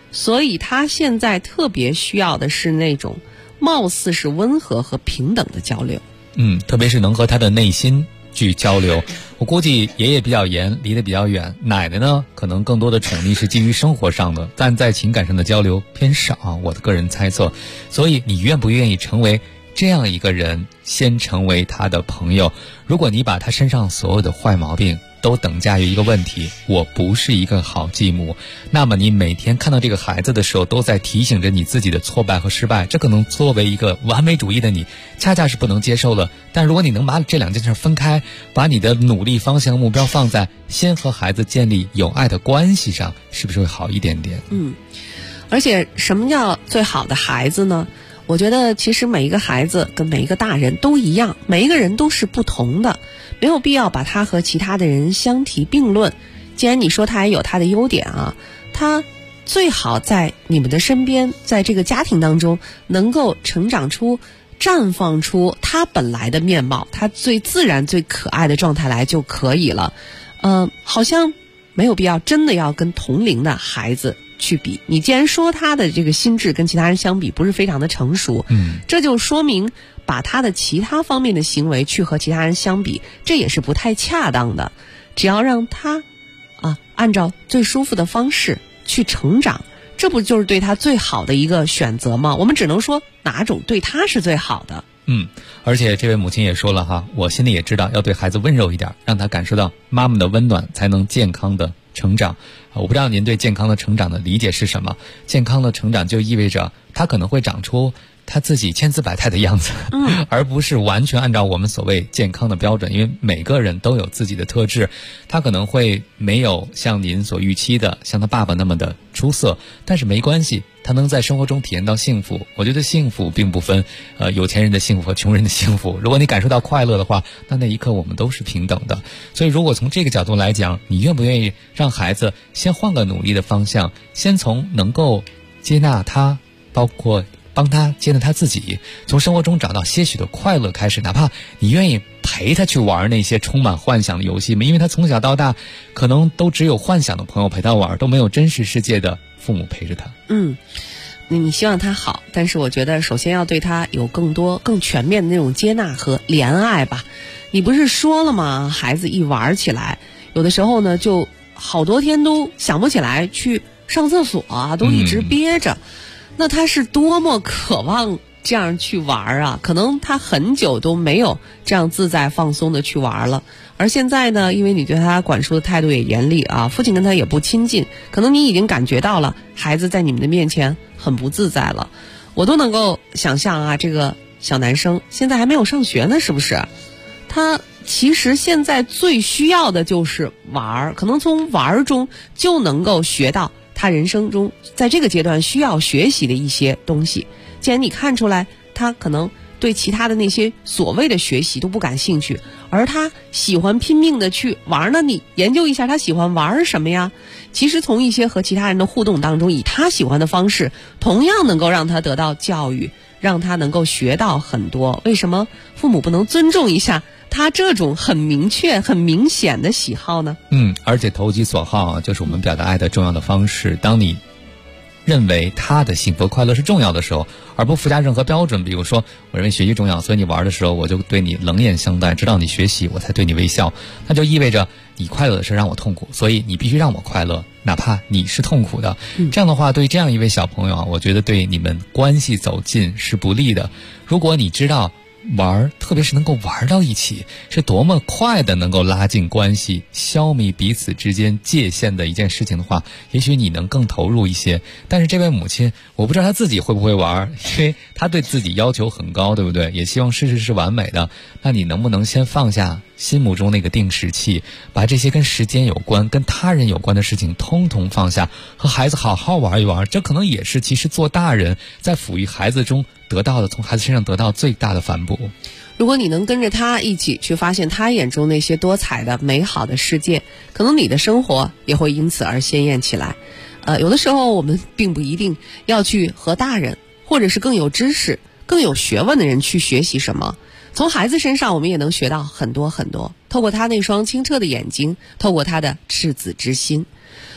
所以他现在特别需要的是那种貌似是温和和平等的交流。 特别是能和他的内心去交流。我估计爷爷比较严，离得比较远，奶奶呢可能更多的宠溺是基于生活上的，但在情感上的交流偏少，我的个人猜测。所以你愿不愿意成为这样一个人，先成为他的朋友？如果你把他身上所有的坏毛病都等价于一个问题，我不是一个好继母，那么你每天看到这个孩子的时候都在提醒着你自己的挫败和失败，这可能作为一个完美主义的你恰恰是不能接受的。但如果你能把这两件事分开，把你的努力方向目标放在先和孩子建立有爱的关系上，是不是会好一点点？ 而且什么叫最好的孩子呢？我觉得其实每一个孩子跟每一个大人都一样，每一个人都是不同的，没有必要把他和其他的人相提并论。既然你说他也有他的优点啊，他最好在你们的身边，在这个家庭当中能够成长出绽放出他本来的面貌，他最自然最可爱的状态来就可以了。好像没有必要真的要跟同龄的孩子去比。你既然说他的这个心智跟其他人相比不是非常的成熟，这就说明把他的其他方面的行为去和其他人相比，这也是不太恰当的。只要让他按照最舒服的方式去成长，这不就是对他最好的一个选择吗？我们只能说哪种对他是最好的。 而且这位母亲也说了哈，我心里也知道要对孩子温柔一点，让他感受到妈妈的温暖，才能健康的成长。我不知道您对健康的成长的理解是什么？健康的成长就意味着他可能会长出他自己千姿百态的样子，而不是完全按照我们所谓健康的标准，因为每个人都有自己的特质，他可能会没有像您所预期的像他爸爸那么的出色，但是没关系，他能在生活中体验到幸福。我觉得幸福并不分有钱人的幸福和穷人的幸福，如果你感受到快乐的话，那一刻我们都是平等的。所以如果从这个角度来讲，你愿不愿意让孩子先换个努力的方向，先从能够接纳他，包括帮他接纳他自己，从生活中找到些许的快乐开始，哪怕你愿意陪他去玩那些充满幻想的游戏吗？因为他从小到大可能都只有幻想的朋友陪他玩，都没有真实世界的父母陪着他。 你希望他好，但是我觉得首先要对他有更多更全面的那种接纳和怜爱吧。你不是说了吗？孩子一玩起来，有的时候呢就好多天都想不起来去上厕所都一直憋着，那他是多么渴望这样去玩啊，可能他很久都没有这样自在放松的去玩了。而现在呢，因为你对他管束的态度也严厉父亲跟他也不亲近，可能你已经感觉到了孩子在你们的面前很不自在了。我都能够想象这个小男生现在还没有上学呢，是不是？他其实现在最需要的就是玩，可能从玩中就能够学到他人生中在这个阶段需要学习的一些东西。既然你看出来他可能对其他的那些所谓的学习都不感兴趣，而他喜欢拼命的去玩呢，你研究一下他喜欢玩什么呀？其实从一些和其他人的互动当中，以他喜欢的方式，同样能够让他得到教育，让他能够学到很多。为什么父母不能尊重一下他这种很明确很明显的喜好呢？ 而且投其所好就是我们表达爱的重要的方式。当你认为他的幸福快乐是重要的时候，而不附加任何标准，比如说我认为学习重要，所以你玩的时候我就对你冷眼相待，直到你学习我才对你微笑，那就意味着你快乐的是让我痛苦，所以你必须让我快乐，哪怕你是痛苦的。这样的话对这样一位小朋友我觉得对你们关系走近是不利的。如果你知道玩，特别是能够玩到一起，是多么快的能够拉近关系，消弭彼此之间界限的一件事情的话，也许你能更投入一些。但是这位母亲，我不知道她自己会不会玩，因为她对自己要求很高，对不对？也希望事事是完美的。那你能不能先放下心目中那个定时器，把这些跟时间有关跟他人有关的事情通通放下，和孩子好好玩一玩。这可能也是其实做大人在抚育孩子中得到的，从孩子身上得到最大的反哺。 如果你能跟着他一起去发现他眼中那些多彩的美好的世界，可能你的生活也会因此而鲜艳起来。有的时候我们并不一定要去和大人或者是更有知识更有学问的人去学习什么，从孩子身上我们也能学到很多很多，透过他那双清澈的眼睛，透过他的赤子之心。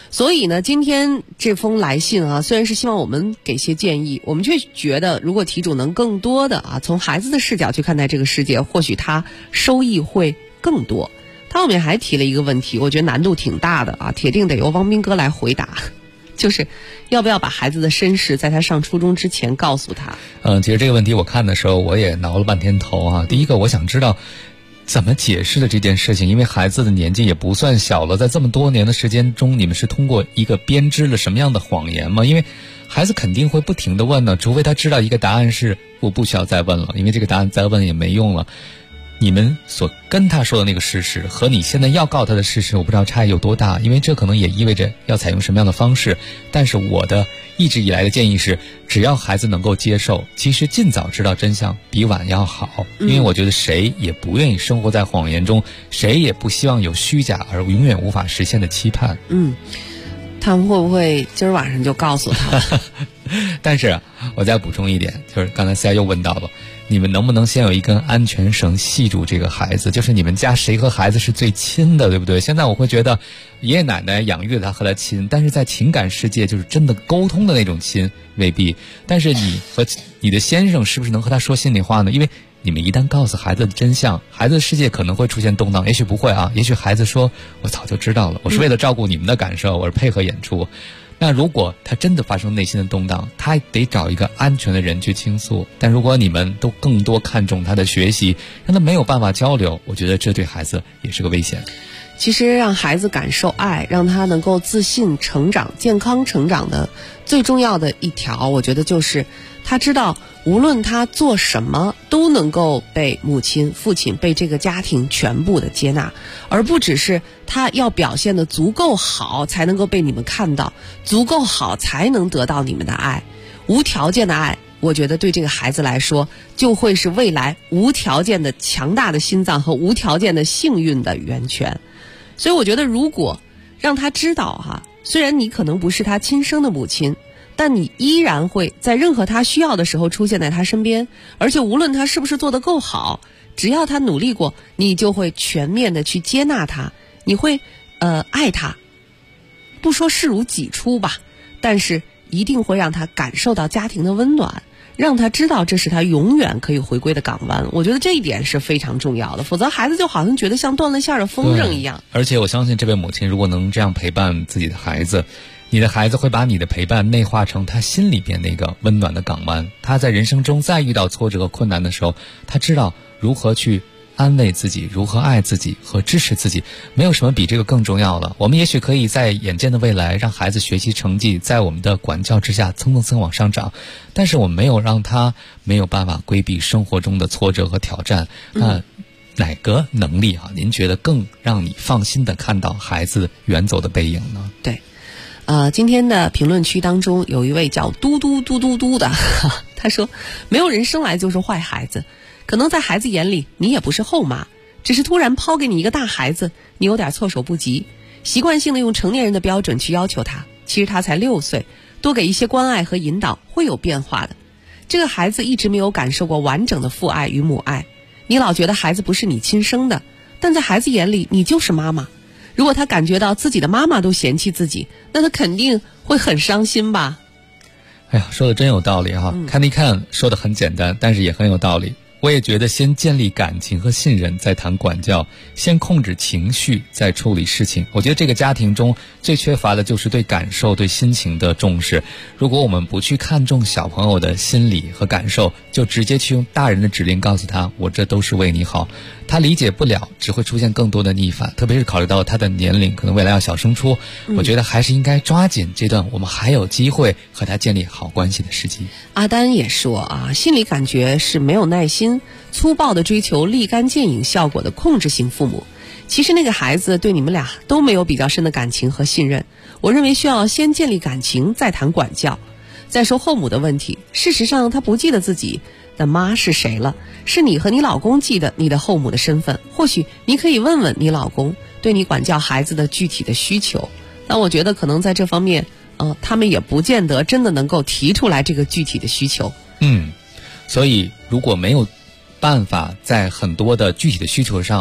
所以呢，今天这封来信啊，虽然是希望我们给些建议，我们却觉得如果题主能更多的从孩子的视角去看待这个世界，或许他收益会更多。他后面还提了一个问题，我觉得难度挺大的啊，铁定得由汪斌哥来回答，就是要不要把孩子的身世在他上初中之前告诉他。 其实这个问题我看的时候我也挠了半天头啊。第一个我想知道怎么解释的这件事情，因为孩子的年纪也不算小了，在这么多年的时间中，你们是通过一个编织了什么样的谎言吗？因为孩子肯定会不停地问呢，除非他知道一个答案是我不需要再问了，因为这个答案再问也没用了。你们所跟他说的那个事实和你现在要告他的事实，我不知道差异有多大，因为这可能也意味着要采用什么样的方式。但是我的一直以来的建议是，只要孩子能够接受，其实尽早知道真相比晚要好。因为我觉得谁也不愿意生活在谎言中，谁也不希望有虚假而永远无法实现的期盼。 他们会不会今儿晚上就告诉他？ 但是我再补充一点，就是刚才 C 又问到了，你们能不能先有一根安全绳系住这个孩子，就是你们家谁和孩子是最亲的，对不对？现在我会觉得爷爷奶奶养育他和他亲，但是在情感世界就是真的沟通的那种亲未必。但是你和你的先生是不是能和他说心里话呢？因为你们一旦告诉孩子的真相，孩子的世界可能会出现动荡，也许不会啊，也许孩子说我早就知道了，我是为了照顾你们的感受，我是配合演出。那如果他真的发生内心的动荡，他得找一个安全的人去倾诉。但如果你们都更多看重他的学习，让他没有办法交流，我觉得这对孩子也是个危险。 其实让孩子感受爱，让他能够自信成长、健康成长的最重要的一条，我觉得就是他知道无论他做什么都能够被母亲、父亲、被这个家庭全部的接纳，而不只是他要表现得足够好才能够被你们看到，足够好才能得到你们的爱。无条件的爱，我觉得对这个孩子来说就会是未来无条件的强大的心脏和无条件的幸运的源泉。所以我觉得如果让他知道虽然你可能不是他亲生的母亲，但你依然会在任何他需要的时候出现在他身边，而且无论他是不是做得够好，只要他努力过，你就会全面的去接纳他，你会爱他，不说视如己出吧，但是一定会让他感受到家庭的温暖，让他知道这是他永远可以回归的港湾。我觉得这一点是非常重要的，否则孩子就好像觉得像断了线的风筝一样。 而且我相信这位母亲如果能这样陪伴自己的孩子，你的孩子会把你的陪伴内化成他心里边那个温暖的港湾。他在人生中再遇到挫折和困难的时候，他知道如何去安慰自己，如何爱自己和支持自己，没有什么比这个更重要了。我们也许可以在眼见的未来让孩子学习成绩在我们的管教之下蹭蹭蹭往上涨，但是我们没有让他没有办法规避生活中的挫折和挑战。那哪个能力您觉得更让你放心的看到孩子远走的背影呢？ 对，今天的评论区当中有一位叫嘟嘟嘟嘟嘟的，他说没有人生来就是坏孩子，可能在孩子眼里你也不是后妈，只是突然抛给你一个大孩子，你有点措手不及，习惯性的用成年人的标准去要求他，其实他才6岁，多给一些关爱和引导会有变化的。这个孩子一直没有感受过完整的父爱与母爱，你老觉得孩子不是你亲生的，但在孩子眼里你就是妈妈。如果他感觉到自己的妈妈都嫌弃自己，那他肯定会很伤心吧。 哎呀，说的真有道理看一看说的很简单，但是也很有道理。我也觉得先建立感情和信任再谈管教，先控制情绪再处理事情。我觉得这个家庭中最缺乏的就是对感受对心情的重视。如果我们不去看重小朋友的心理和感受，就直接去用大人的指令告诉他我这都是为你好，他理解不了，只会出现更多的逆反。特别是考虑到他的年龄可能未来要小升初，我觉得还是应该抓紧这段我们还有机会和他建立好关系的时机。 阿丹也说心理感觉是没有耐心粗暴的追求立竿见影效果的控制型父母。其实那个孩子对你们俩都没有比较深的感情和信任，我认为需要先建立感情再谈管教。再说后母的问题，事实上他不记得自己的妈是谁了，是你和你老公记得你的后母的身份。或许你可以问问你老公对你管教孩子的具体的需求，但我觉得可能在这方面他们也不见得真的能够提出来这个具体的需求。 所以如果没有办法在很多的具体的需求上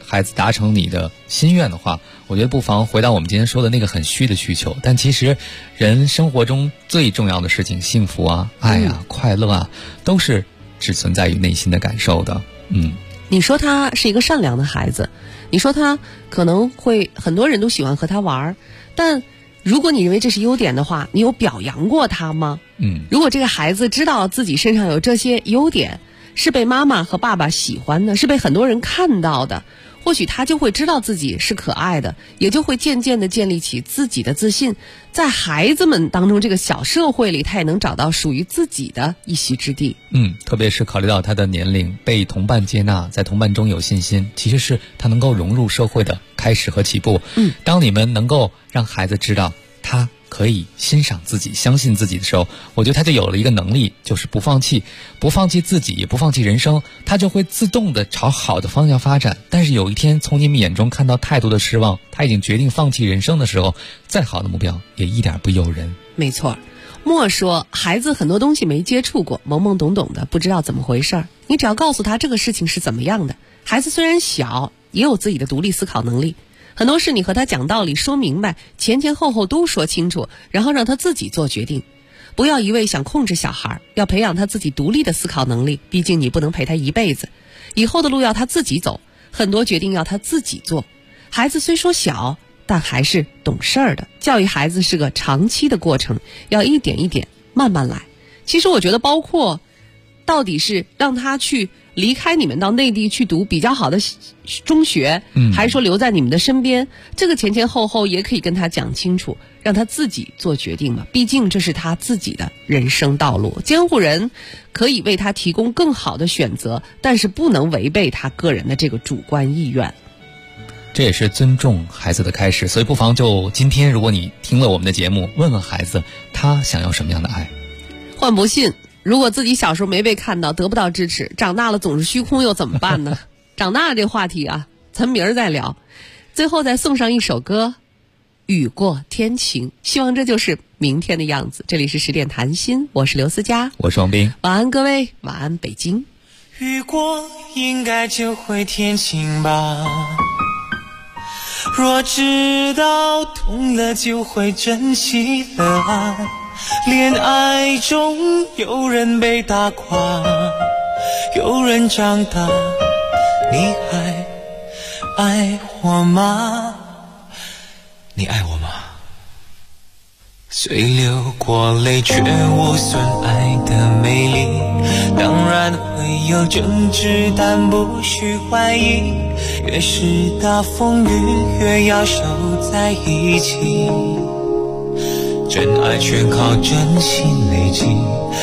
孩子达成你的心愿的话，我觉得不妨回到我们今天说的那个很虚的需求。但其实人生活中最重要的事情，幸福啊、爱啊、快乐啊，都是只存在于内心的感受的。 你说他是一个善良的孩子，你说他可能会很多人都喜欢和他玩，但如果你认为这是优点的话，你有表扬过他吗？如果这个孩子知道自己身上有这些优点，是被妈妈和爸爸喜欢的，是被很多人看到的，或许他就会知道自己是可爱的，也就会渐渐地建立起自己的自信。在孩子们当中这个小社会里，他也能找到属于自己的一席之地。 特别是考虑到他的年龄，被同伴接纳，在同伴中有信心，其实是他能够融入社会的开始和起步。当你们能够让孩子知道他可以欣赏自己、相信自己的时候，我觉得他就有了一个能力，就是不放弃自己，也不放弃人生，他就会自动的朝好的方向发展。但是有一天从你们眼中看到太多的失望，他已经决定放弃人生的时候，再好的目标也一点不诱人。 没错，莫说孩子很多东西没接触过，懵懵懂懂的，不知道怎么回事儿。你只要告诉他这个事情是怎么样的，孩子虽然小，也有自己的独立思考能力。很多事你和他讲道理，说明白，前前后后都说清楚，然后让他自己做决定。不要一味想控制小孩，要培养他自己独立的思考能力。毕竟你不能陪他一辈子，以后的路要他自己走，很多决定要他自己做。孩子虽说小，但还是懂事儿的。教育孩子是个长期的过程，要一点一点慢慢来。其实我觉得包括到底是让他去离开你们到内地去读比较好的中学，还是说留在你们的身边，这个前前后后也可以跟他讲清楚，让他自己做决定嘛。毕竟这是他自己的人生道路，监护人可以为他提供更好的选择，但是不能违背他个人的这个主观意愿。 这也是尊重孩子的开始，所以不妨就今天，如果你听了我们的节目，问问孩子他想要什么样的爱。 换不信，如果自己小时候没被看到，得不到支持，长大了总是虚空又怎么办呢？长大了这话题啊，咱明儿再聊。最后再送上一首歌，雨过天晴，希望这就是明天的样子。这里是10点谈心，我是刘思佳， 我是王斌。 晚安各位，晚安北京。 雨过应该就会天晴吧，若知道痛了就会珍惜了啊，恋爱中有人被打垮，有人长大，你还爱我吗？你爱我吗？虽流过泪却无损爱的美丽，当然会有争执但不需怀疑，越是大风雨越要守在一起，真爱全靠真心累积，